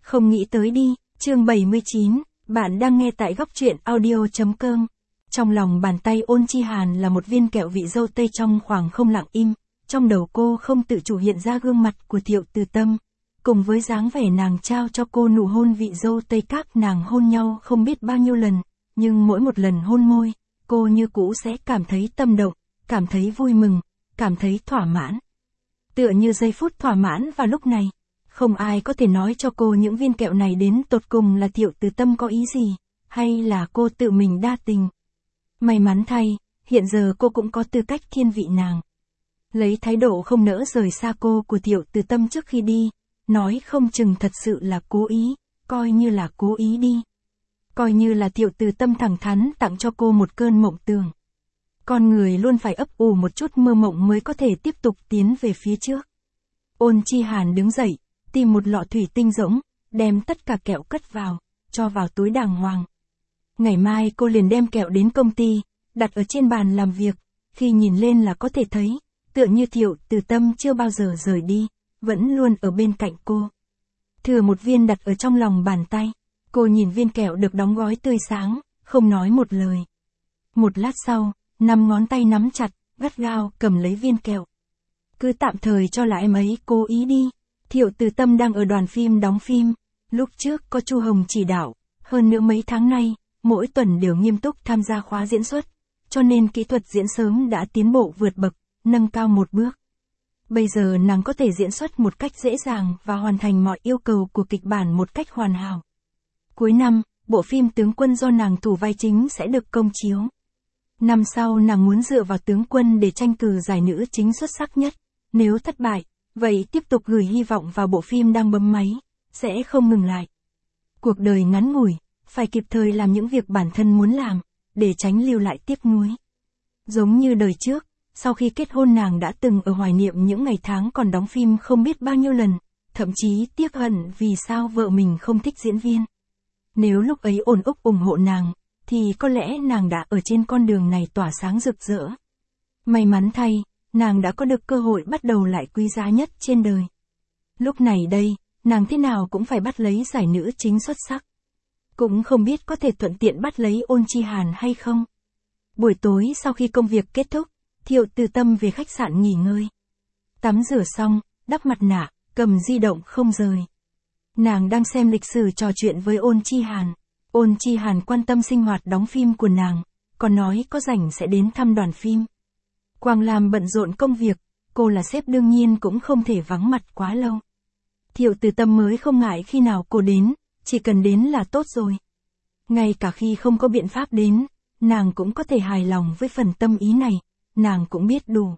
Không nghĩ tới đi, chương 79, bạn đang nghe tại góc truyện audio.com. Trong lòng bàn tay Ôn Chi Hàn là một viên kẹo vị dâu tây trong khoảng không lặng im, trong đầu cô không tự chủ hiện ra gương mặt của Thiệu Từ Tâm, cùng với dáng vẻ nàng trao cho cô nụ hôn vị dâu tây. Các nàng hôn nhau không biết bao nhiêu lần, nhưng mỗi một lần hôn môi, cô như cũ sẽ cảm thấy tâm động, cảm thấy vui mừng, cảm thấy thỏa mãn. Tựa như giây phút thỏa mãn vào lúc này. Không ai có thể nói cho cô những viên kẹo này đến tột cùng là Thiệu Từ Tâm có ý gì, hay là cô tự mình đa tình. May mắn thay, hiện giờ cô cũng có tư cách thiên vị nàng. Lấy thái độ không nỡ rời xa cô của Thiệu Từ Tâm trước khi đi, nói không chừng thật sự là cố ý, coi như là cố ý đi. Coi như là Thiệu Từ Tâm thẳng thắn tặng cho cô một cơn mộng tưởng. Con người luôn phải ấp ủ một chút mơ mộng mới có thể tiếp tục tiến về phía trước. Ôn Chi Hàn đứng dậy, tìm một lọ thủy tinh rỗng, đem tất cả kẹo cất vào, cho vào túi đàng hoàng. Ngày mai cô liền đem kẹo đến công ty, đặt ở trên bàn làm việc, khi nhìn lên là có thể thấy, tựa như Thiệu Từ Tâm chưa bao giờ rời đi, vẫn luôn ở bên cạnh cô. Thừa một viên đặt ở trong lòng bàn tay, cô nhìn viên kẹo được đóng gói tươi sáng, không nói một lời. Một lát sau, 5 ngón tay nắm chặt, gắt gao cầm lấy viên kẹo. Cứ tạm thời cho là em ấy cố ý đi. Thiệu Từ Tâm đang ở đoàn phim đóng phim, lúc trước có Chu Hồng chỉ đạo, hơn nữa mấy tháng nay, mỗi tuần đều nghiêm túc tham gia khóa diễn xuất, cho nên kỹ thuật diễn sớm đã tiến bộ vượt bậc, nâng cao một bước. Bây giờ nàng có thể diễn xuất một cách dễ dàng và hoàn thành mọi yêu cầu của kịch bản một cách hoàn hảo. Cuối năm, bộ phim Tướng Quân do nàng thủ vai chính sẽ được công chiếu. Năm sau nàng muốn dựa vào Tướng Quân để tranh cử giải nữ chính xuất sắc nhất, nếu thất bại, vậy tiếp tục gửi hy vọng vào bộ phim đang bấm máy, sẽ không ngừng lại. Cuộc đời ngắn ngủi, phải kịp thời làm những việc bản thân muốn làm, để tránh lưu lại tiếc nuối. Giống như đời trước, sau khi kết hôn nàng đã từng ở hoài niệm những ngày tháng còn đóng phim không biết bao nhiêu lần, thậm chí tiếc hận vì sao vợ mình không thích diễn viên. Nếu lúc ấy ổn úc ủng hộ nàng, thì có lẽ nàng đã ở trên con đường này tỏa sáng rực rỡ. May mắn thay, nàng đã có được cơ hội bắt đầu lại quý giá nhất trên đời. Lúc này đây, nàng thế nào cũng phải bắt lấy giải nữ chính xuất sắc. Cũng không biết có thể thuận tiện bắt lấy Ôn Chi Hàn hay không. Buổi tối sau khi công việc kết thúc, Thiệu Từ Tâm về khách sạn nghỉ ngơi. Tắm rửa xong, đắp mặt nạ, cầm di động không rời. Nàng đang xem lịch sử trò chuyện với Ôn Chi Hàn. Ôn Chi Hàn quan tâm sinh hoạt đóng phim của nàng, còn nói có rảnh sẽ đến thăm đoàn phim. Quang Lam bận rộn công việc, cô là sếp đương nhiên cũng không thể vắng mặt quá lâu. Thiệu Từ Tâm mới không ngại khi nào cô đến, chỉ cần đến là tốt rồi. Ngay cả khi không có biện pháp đến, nàng cũng có thể hài lòng với phần tâm ý này, nàng cũng biết đủ.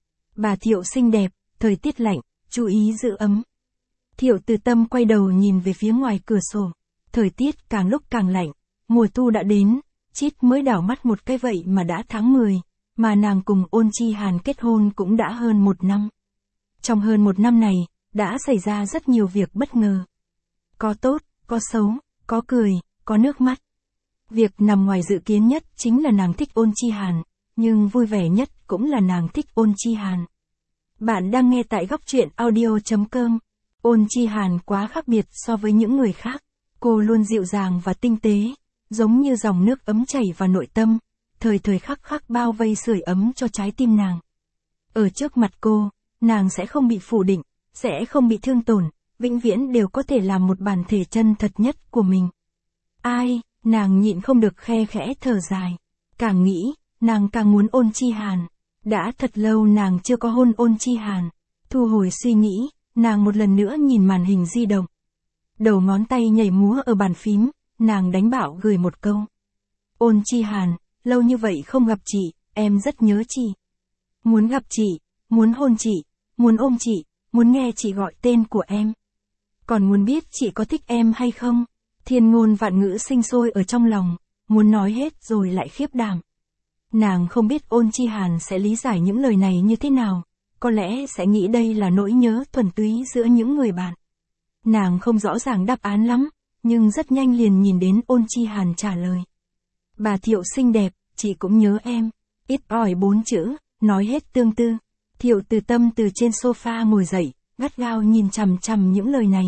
Bà Thiệu xinh đẹp, thời tiết lạnh, chú ý giữ ấm. Thiệu Từ Tâm quay đầu nhìn về phía ngoài cửa sổ, thời tiết càng lúc càng lạnh, mùa thu đã đến, chít mới đảo mắt một cái vậy mà đã tháng 10. Mà nàng cùng Ôn Chi Hàn kết hôn cũng đã hơn 1 năm. Trong hơn 1 năm này, đã xảy ra rất nhiều việc bất ngờ. Có tốt, có xấu, có cười, có nước mắt. Việc nằm ngoài dự kiến nhất chính là nàng thích Ôn Chi Hàn, nhưng vui vẻ nhất cũng là nàng thích Ôn Chi Hàn. Bạn đang nghe tại góc truyện audio.com. Ôn Chi Hàn quá khác biệt so với những người khác. Cô luôn dịu dàng và tinh tế, giống như dòng nước ấm chảy vào nội tâm. Thời thời khắc khắc bao vây sưởi ấm cho trái tim nàng. Ở trước mặt cô, nàng sẽ không bị phủ định, sẽ không bị thương tổn, vĩnh viễn đều có thể làm một bản thể chân thật nhất của mình. Ai, nàng nhịn không được khe khẽ thở dài. Càng nghĩ, nàng càng muốn Ôn Chi Hàn. Đã thật lâu nàng chưa có hôn Ôn Chi Hàn. Thu hồi suy nghĩ, nàng một lần nữa nhìn màn hình di động. Đầu ngón tay nhảy múa ở bàn phím, nàng đánh bạo gửi một câu. Ôn Chi Hàn, lâu như vậy không gặp chị, em rất nhớ chị. Muốn gặp chị, muốn hôn chị, muốn ôm chị, muốn nghe chị gọi tên của em. Còn muốn biết chị có thích em hay không? Thiên ngôn vạn ngữ sinh sôi ở trong lòng, muốn nói hết rồi lại khiếp đảm. Nàng không biết Ôn Chi Hàn sẽ lý giải những lời này như thế nào, có lẽ sẽ nghĩ đây là nỗi nhớ thuần túy giữa những người bạn. Nàng không rõ ràng đáp án lắm, nhưng rất nhanh liền nhìn đến Ôn Chi Hàn trả lời. Bà Thiệu xinh đẹp, chị cũng nhớ em. Ít ỏi 4 chữ, nói hết tương tư. Thiệu Từ Tâm từ trên sofa ngồi dậy, gắt gao nhìn chằm chằm những lời này.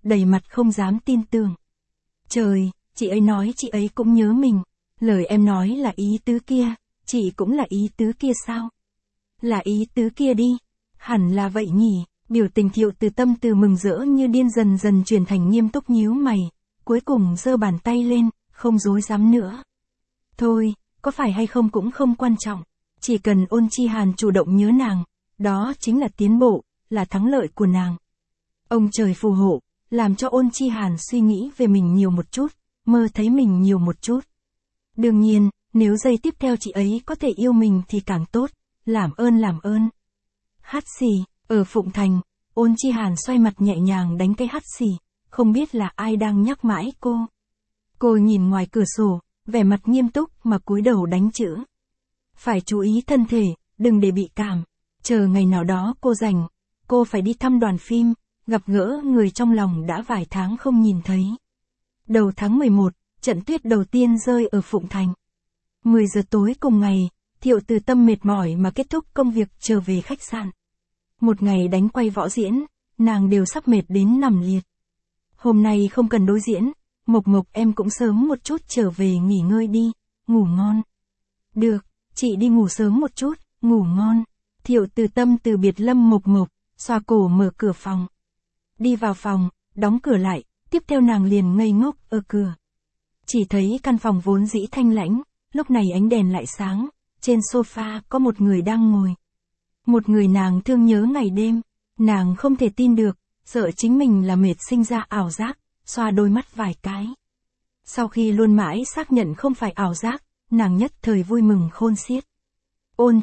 đầy mặt không dám tin tưởng. Trời, chị ấy nói chị ấy cũng nhớ mình. Lời em nói là ý tứ kia, chị cũng là ý tứ kia sao? Là ý tứ kia đi. Hẳn là vậy nhỉ. Biểu tình Thiệu Từ Tâm từ mừng rỡ như điên dần dần chuyển thành nghiêm túc nhíu mày, cuối cùng giơ bàn tay lên, không dối dám nữa. Thôi, có phải hay không cũng không quan trọng, chỉ cần Ôn Chi Hàn chủ động nhớ nàng, đó chính là tiến bộ, là thắng lợi của nàng. Ông trời phù hộ, làm cho Ôn Chi Hàn suy nghĩ về mình nhiều một chút, mơ thấy mình nhiều một chút. Đương nhiên, nếu giây tiếp theo chị ấy có thể yêu mình thì càng tốt, làm ơn làm ơn. Hắt xì. Ở Phụng Thành, Ôn Chi Hàn xoay mặt nhẹ nhàng đánh cái hắt xì, không biết là ai đang nhắc mãi cô. Cô nhìn ngoài cửa sổ, vẻ mặt nghiêm túc mà cúi đầu đánh chữ. Phải chú ý thân thể, đừng để bị cảm. Chờ ngày nào đó cô rảnh, cô phải đi thăm đoàn phim, gặp gỡ người trong lòng đã vài tháng không nhìn thấy. Đầu tháng 11, trận tuyết đầu tiên rơi ở Phụng Thành. 10 giờ tối cùng ngày, Thiệu Từ Tâm mệt mỏi mà kết thúc công việc trở về khách sạn. Một ngày đánh quay võ diễn, nàng đều sắp mệt đến nằm liệt. Hôm nay không cần đối diễn, Mộc Mộc em cũng sớm một chút trở về nghỉ ngơi đi, ngủ ngon. Được, chị đi ngủ sớm một chút, ngủ ngon. Thiệu Từ Tâm từ biệt Lâm Mộc Mộc, xoa cổ mở cửa phòng. Đi vào phòng, đóng cửa lại, tiếp theo nàng liền ngây ngốc ở cửa. Chỉ thấy căn phòng vốn dĩ thanh lãnh, lúc này ánh đèn lại sáng, trên sofa có một người đang ngồi. Một người nàng thương nhớ ngày đêm, nàng không thể tin được, sợ chính mình là mệt sinh ra ảo giác, xoa đôi mắt vài cái. Sau khi luôn mãi xác nhận không phải ảo giác, nàng nhất thời vui mừng khôn xiết. Ôn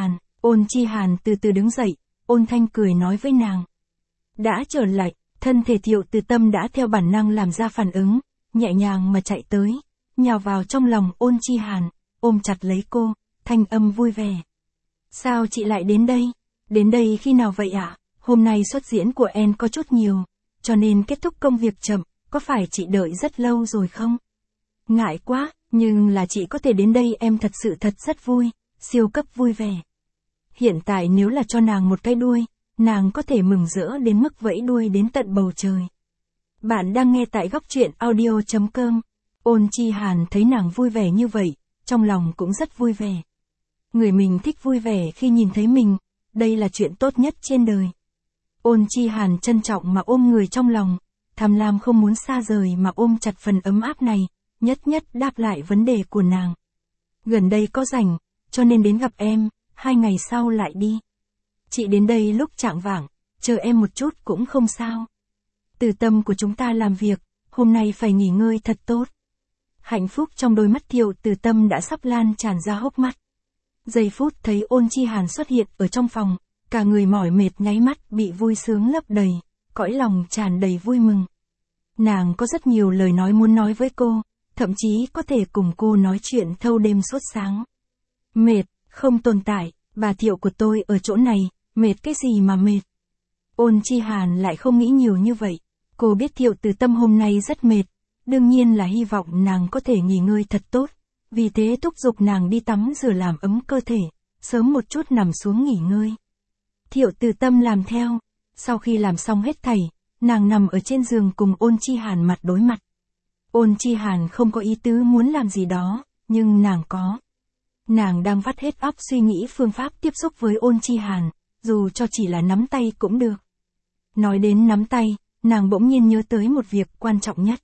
Chi Hàn từ từ đứng dậy, ôn thanh cười nói với nàng. Đã trở lại, thân thể Thiệu Từ Tâm đã theo bản năng làm ra phản ứng, nhẹ nhàng mà chạy tới, nhào vào trong lòng Ôn Chi Hàn, ôm chặt lấy cô, thanh âm vui vẻ. Sao chị lại đến đây? Đến đây khi nào vậy ạ? Hôm nay xuất diễn của em có chút nhiều, cho nên kết thúc công việc chậm, có phải chị đợi rất lâu rồi không? Ngại quá, nhưng là chị có thể đến đây em thật sự rất vui, siêu cấp vui vẻ. Hiện tại nếu là cho nàng một cái đuôi, nàng có thể mừng rỡ đến mức vẫy đuôi đến tận bầu trời. Bạn đang nghe tại góc truyện audio.com. Ôn Chi Hàn thấy nàng vui vẻ như vậy, trong lòng cũng rất vui vẻ. Người mình thích vui vẻ khi nhìn thấy mình, đây là chuyện tốt nhất trên đời. Ôn Chi Hàn trân trọng mà ôm người trong lòng, tham lam không muốn xa rời mà ôm chặt phần ấm áp này, nhất đáp lại vấn đề của nàng. Gần đây có rảnh, cho nên đến gặp em, 2 ngày sau lại đi. Chị đến đây lúc chạng vạng, chờ em một chút cũng không sao. Từ tâm của chúng ta làm việc, hôm nay phải nghỉ ngơi thật tốt. Hạnh phúc trong đôi mắt Thiệu Từ Tâm đã sắp lan tràn ra hốc mắt. Giây phút thấy Ôn Chi Hàn xuất hiện ở trong phòng, cả người mỏi mệt nháy mắt bị vui sướng lấp đầy, cõi lòng tràn đầy vui mừng. Nàng có rất nhiều lời nói muốn nói với cô, thậm chí có thể cùng cô nói chuyện thâu đêm suốt sáng. Mệt, không tồn tại, bà Thiệu của tôi ở chỗ này, mệt cái gì mà mệt. Ôn Chi Hàn lại không nghĩ nhiều như vậy, cô biết Thiệu Từ Tâm hôm nay rất mệt, đương nhiên là hy vọng nàng có thể nghỉ ngơi thật tốt, vì thế thúc giục nàng đi tắm rửa làm ấm cơ thể, sớm một chút nằm xuống nghỉ ngơi. Thiệu Từ Tâm làm theo, sau khi làm xong hết thảy, nàng nằm ở trên giường cùng Ôn Chi Hàn mặt đối mặt. Ôn Chi Hàn không có ý tứ muốn làm gì đó, nhưng nàng có. Nàng đang vắt hết óc suy nghĩ phương pháp tiếp xúc với Ôn Chi Hàn, dù cho chỉ là nắm tay cũng được. Nói đến nắm tay, nàng bỗng nhiên nhớ tới một việc quan trọng nhất.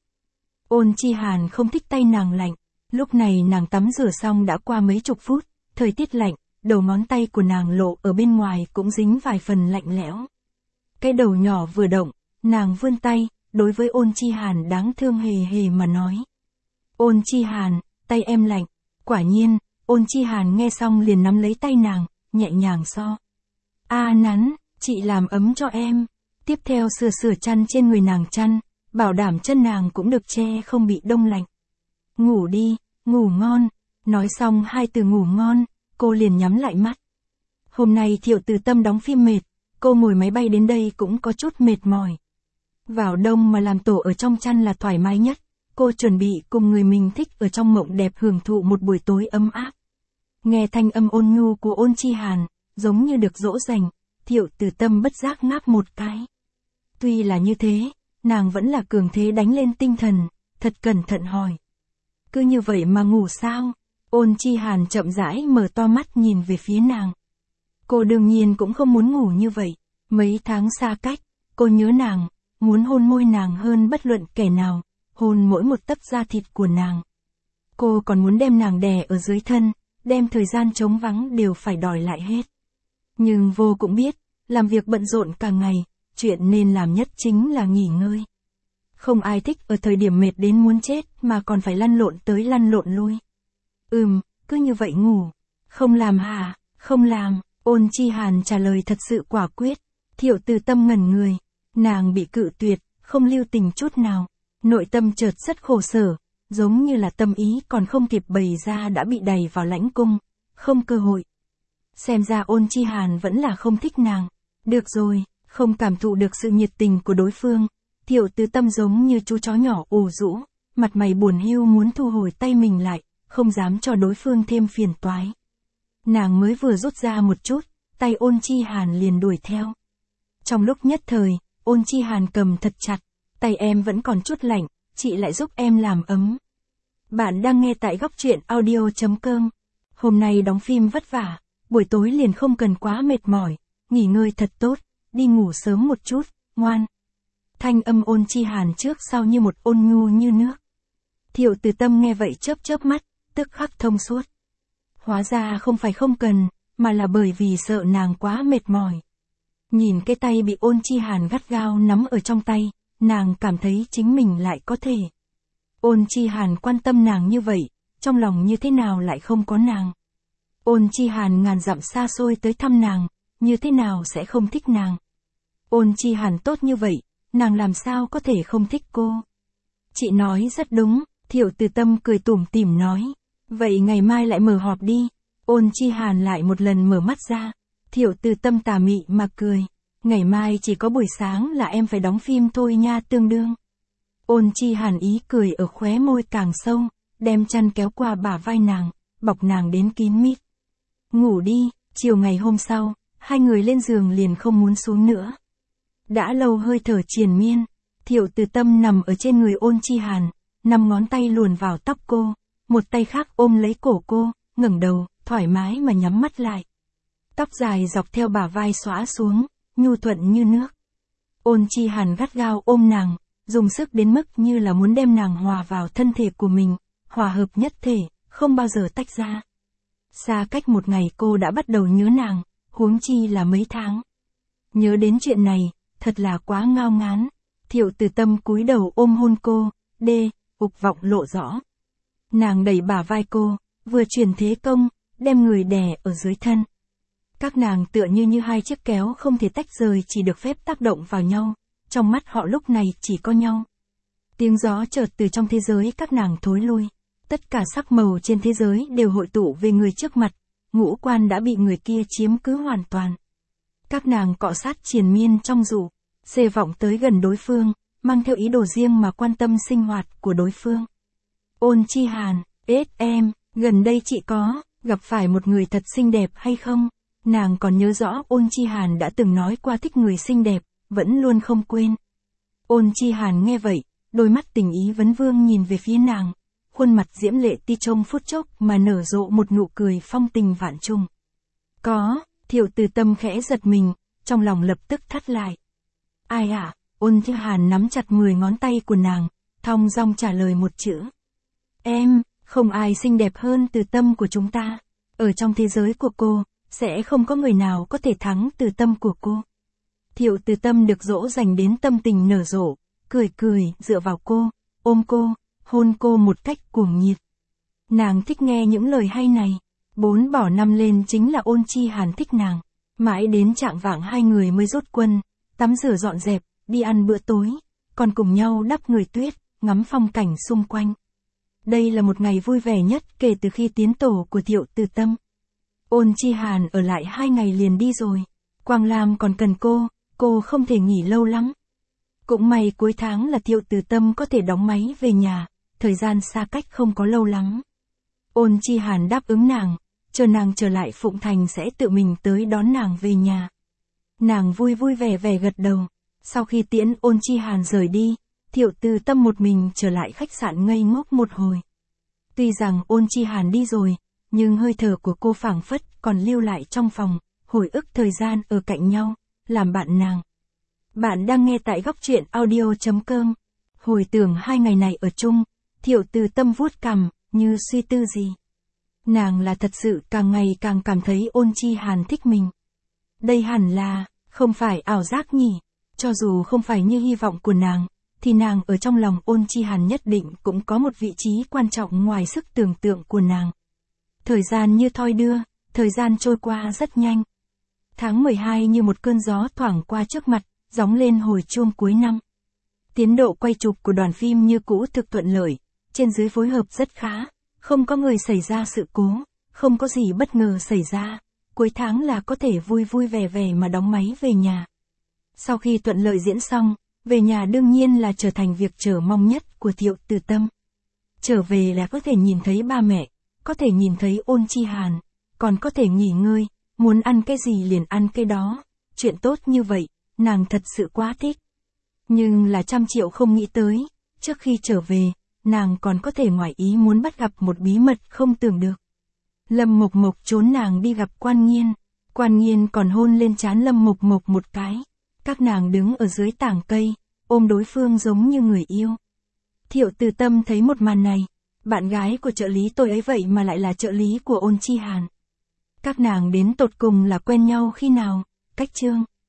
Ôn Chi Hàn không thích tay nàng lạnh, lúc này nàng tắm rửa xong đã qua mấy chục phút, thời tiết lạnh, đầu ngón tay của nàng lộ ở bên ngoài cũng dính vài phần lạnh lẽo. Cái đầu nhỏ vừa động, nàng vươn tay, đối với Ôn Chi Hàn đáng thương hề mà nói. Ôn Chi Hàn, tay em lạnh. Quả nhiên, Ôn Chi Hàn nghe xong liền nắm lấy tay nàng, nhẹ nhàng so. Nắn, chị làm ấm cho em. Tiếp theo sửa chăn trên người nàng chăn, bảo đảm chân nàng cũng được che không bị đông lạnh. Ngủ đi, ngủ ngon. Nói xong 2 từ ngủ ngon, cô liền nhắm lại mắt. Hôm nay Thiệu Từ Tâm đóng phim mệt, cô ngồi máy bay đến đây cũng có chút mệt mỏi. Vào đông mà làm tổ ở trong chăn là thoải mái nhất, cô chuẩn bị cùng người mình thích ở trong mộng đẹp hưởng thụ một buổi tối ấm áp. Nghe thanh âm ôn nhu của Ôn Chi Hàn, giống như được dỗ dành, Thiệu Từ Tâm bất giác ngáp một cái. Tuy là như thế, nàng vẫn là cường thế đánh lên tinh thần, thật cẩn thận hỏi. Cứ như vậy mà ngủ sao? Ôn Chi Hàn chậm rãi mở to mắt nhìn về phía nàng. Cô đương nhiên cũng không muốn ngủ như vậy. Mấy tháng xa cách, cô nhớ nàng, muốn hôn môi nàng hơn bất luận kẻ nào, hôn mỗi một tấc da thịt của nàng. Cô còn muốn đem nàng đè ở dưới thân, đem thời gian trống vắng đều phải đòi lại hết. Nhưng vô cũng biết, làm việc bận rộn cả ngày, chuyện nên làm nhất chính là nghỉ ngơi. Không ai thích ở thời điểm mệt đến muốn chết mà còn phải lăn lộn tới lăn lộn lui. Cứ như vậy ngủ. Không làm hả? Không làm. Ôn Chi Hàn trả lời thật sự quả quyết. Thiệu Từ Tâm ngẩn người. Nàng bị cự tuyệt, không lưu tình chút nào. Nội tâm chợt rất khổ sở, giống như là tâm ý còn không kịp bày ra đã bị đày vào lãnh cung. Không cơ hội. Xem ra Ôn Chi Hàn vẫn là không thích nàng. Được rồi, không cảm thụ được sự nhiệt tình của đối phương. Thiệu Từ Tâm giống như chú chó nhỏ ủ rũ, mặt mày buồn hiu muốn thu hồi tay mình lại, không dám cho đối phương thêm phiền toái. Nàng mới vừa rút ra một chút, tay Ôn Chi Hàn liền đuổi theo. Trong lúc nhất thời, Ôn Chi Hàn cầm thật chặt, tay em vẫn còn chút lạnh, chị lại giúp em làm ấm. Bạn đang nghe tại góc truyện audio.com. Hôm nay đóng phim vất vả, buổi tối liền không cần quá mệt mỏi, nghỉ ngơi thật tốt, đi ngủ sớm một chút, ngoan. Thanh âm Ôn Chi Hàn trước sau như một ôn nhu như nước. Thiệu Từ Tâm nghe vậy chớp chớp mắt, tức khắc thông suốt. Hóa ra không phải không cần, mà là bởi vì sợ nàng quá mệt mỏi. Nhìn cái tay bị Ôn Chi Hàn gắt gao nắm ở trong tay, nàng cảm thấy chính mình lại có thể. Ôn Chi Hàn quan tâm nàng như vậy, trong lòng như thế nào lại không có nàng. Ôn Chi Hàn ngàn dặm xa xôi tới thăm nàng, như thế nào sẽ không thích nàng. Ôn Chi Hàn tốt như vậy, nàng làm sao có thể không thích cô. Chị nói rất đúng, Thiệu Từ Tâm cười tủm tỉm nói. Vậy ngày mai lại mở họp đi. Ôn Chi Hàn lại một lần mở mắt ra. Thiệu Từ Tâm tà mị mà cười. Ngày mai chỉ có buổi sáng là em phải đóng phim thôi nha tương đương. Ôn Chi Hàn ý cười ở khóe môi càng sâu, đem chăn kéo qua bả vai nàng, bọc nàng đến kín mít. Ngủ đi, chiều ngày hôm sau, hai người lên giường liền không muốn xuống nữa. Đã lâu hơi thở triền miên, Thiệu Từ Tâm nằm ở trên người Ôn Chi Hàn, 5 ngón tay luồn vào tóc cô, một tay khác ôm lấy cổ cô, ngẩng đầu, thoải mái mà nhắm mắt lại. Tóc dài dọc theo bả vai xõa xuống, nhu thuận như nước. Ôn Chi Hàn gắt gao ôm nàng, dùng sức đến mức như là muốn đem nàng hòa vào thân thể của mình, hòa hợp nhất thể, không bao giờ tách ra. Xa cách một ngày cô đã bắt đầu nhớ nàng, huống chi là mấy tháng. Nhớ đến chuyện này, thật là quá ngao ngán. Thiệu Từ Tâm cúi đầu ôm hôn cô, ục vọng lộ rõ. Nàng đẩy bả vai cô, vừa chuyển thế công, đem người đè ở dưới thân. Các nàng tựa như hai chiếc kéo không thể tách rời chỉ được phép tác động vào nhau, trong mắt họ lúc này chỉ có nhau. Tiếng gió chợt từ trong thế giới các nàng thối lui, tất cả sắc màu trên thế giới đều hội tụ về người trước mặt, ngũ quan đã bị người kia chiếm cứ hoàn toàn. Các nàng cọ sát triền miên trong rủ, xê vọng tới gần đối phương, mang theo ý đồ riêng mà quan tâm sinh hoạt của đối phương. Ôn Chi Hàn, em, gần đây chị có gặp phải một người thật xinh đẹp hay không? Nàng còn nhớ rõ Ôn Chi Hàn đã từng nói qua thích người xinh đẹp, vẫn luôn không quên. Ôn Chi Hàn nghe vậy, đôi mắt tình ý vấn vương nhìn về phía nàng, khuôn mặt diễm lệ ti trong phút chốc mà nở rộ một nụ cười phong tình vạn trùng. Có, Thiệu Từ Tâm khẽ giật mình, trong lòng lập tức thắt lại. Ai ạ? Ôn Chi Hàn nắm chặt 10 ngón tay của nàng, thong dong trả lời một chữ. Em, không ai xinh đẹp hơn Từ Tâm của chúng ta. Ở trong thế giới của cô, sẽ không có người nào có thể thắng Từ Tâm của cô. Thiệu Từ Tâm được dỗ dành đến tâm tình nở rộ, cười dựa vào cô, ôm cô, hôn cô một cách cuồng nhiệt. Nàng thích nghe những lời hay này. 4 bỏ 5 lên chính là Ôn Chi Hàn thích nàng. Mãi đến chạng vạng hai người mới rút quân, tắm rửa dọn dẹp, đi ăn bữa tối, còn cùng nhau đắp người tuyết, ngắm phong cảnh xung quanh. Đây là một ngày vui vẻ nhất kể từ khi tiến tổ của Thiệu Từ Tâm. Ôn Chi Hàn ở lại 2 ngày liền đi rồi. Quang Lam còn cần cô không thể nghỉ lâu lắm. Cũng may cuối tháng là Thiệu Từ Tâm có thể đóng máy về nhà, thời gian xa cách không có lâu lắm. Ôn Chi Hàn đáp ứng nàng, chờ nàng trở lại Phụng Thành sẽ tự mình tới đón nàng về nhà. Nàng vui vẻ gật đầu. Sau khi tiễn Ôn Chi Hàn rời đi, Thiệu Từ Tâm một mình trở lại khách sạn ngây ngốc một hồi. Tuy rằng Ôn Chi Hàn đi rồi, nhưng hơi thở của cô phảng phất còn lưu lại trong phòng, hồi ức thời gian ở cạnh nhau, làm bạn nàng. Bạn đang nghe tại góc truyện audio.com. Hồi tưởng 2 ngày này ở chung, Thiệu Từ Tâm vuốt cằm, như suy tư gì. Nàng là thật sự càng ngày càng cảm thấy Ôn Chi Hàn thích mình. Đây hẳn là, không phải ảo giác nhỉ, cho dù không phải như hy vọng của nàng, thì nàng ở trong lòng Ôn Chi Hàn nhất định cũng có một vị trí quan trọng ngoài sức tưởng tượng của nàng. Thời gian như thoi đưa, thời gian trôi qua rất nhanh. Tháng 12 như một cơn gió thoảng qua trước mặt, gióng lên hồi chuông cuối năm. Tiến độ quay chụp của đoàn phim như cũ thực thuận lợi, trên dưới phối hợp rất khá, không có người xảy ra sự cố, không có gì bất ngờ xảy ra, cuối tháng là có thể vui vui vẻ vẻ mà đóng máy về nhà. Sau khi thuận lợi diễn xong, về nhà đương nhiên là trở thành việc chờ mong nhất của Thiệu Từ Tâm. Trở về là có thể nhìn thấy ba mẹ, có thể nhìn thấy Ôn Chi Hàn, còn có thể nghỉ ngơi, muốn ăn cái gì liền ăn cái đó, chuyện tốt như vậy, nàng thật sự quá thích. Nhưng là 100.000.000 không nghĩ tới, trước khi trở về, nàng còn có thể ngoài ý muốn bắt gặp một bí mật không tưởng được. Lâm Mộc Mộc trốn nàng đi gặp Quan Nghiên, Quan Nghiên còn hôn lên trán Lâm Mộc Mộc một cái. Các nàng đứng ở dưới tảng cây, ôm đối phương giống như người yêu. Thiệu Từ Tâm thấy một màn này, bạn gái của trợ lý tôi ấy vậy mà lại là trợ lý của Ôn Chi Hàn. Các nàng đến tột cùng là quen nhau khi nào, cách chương.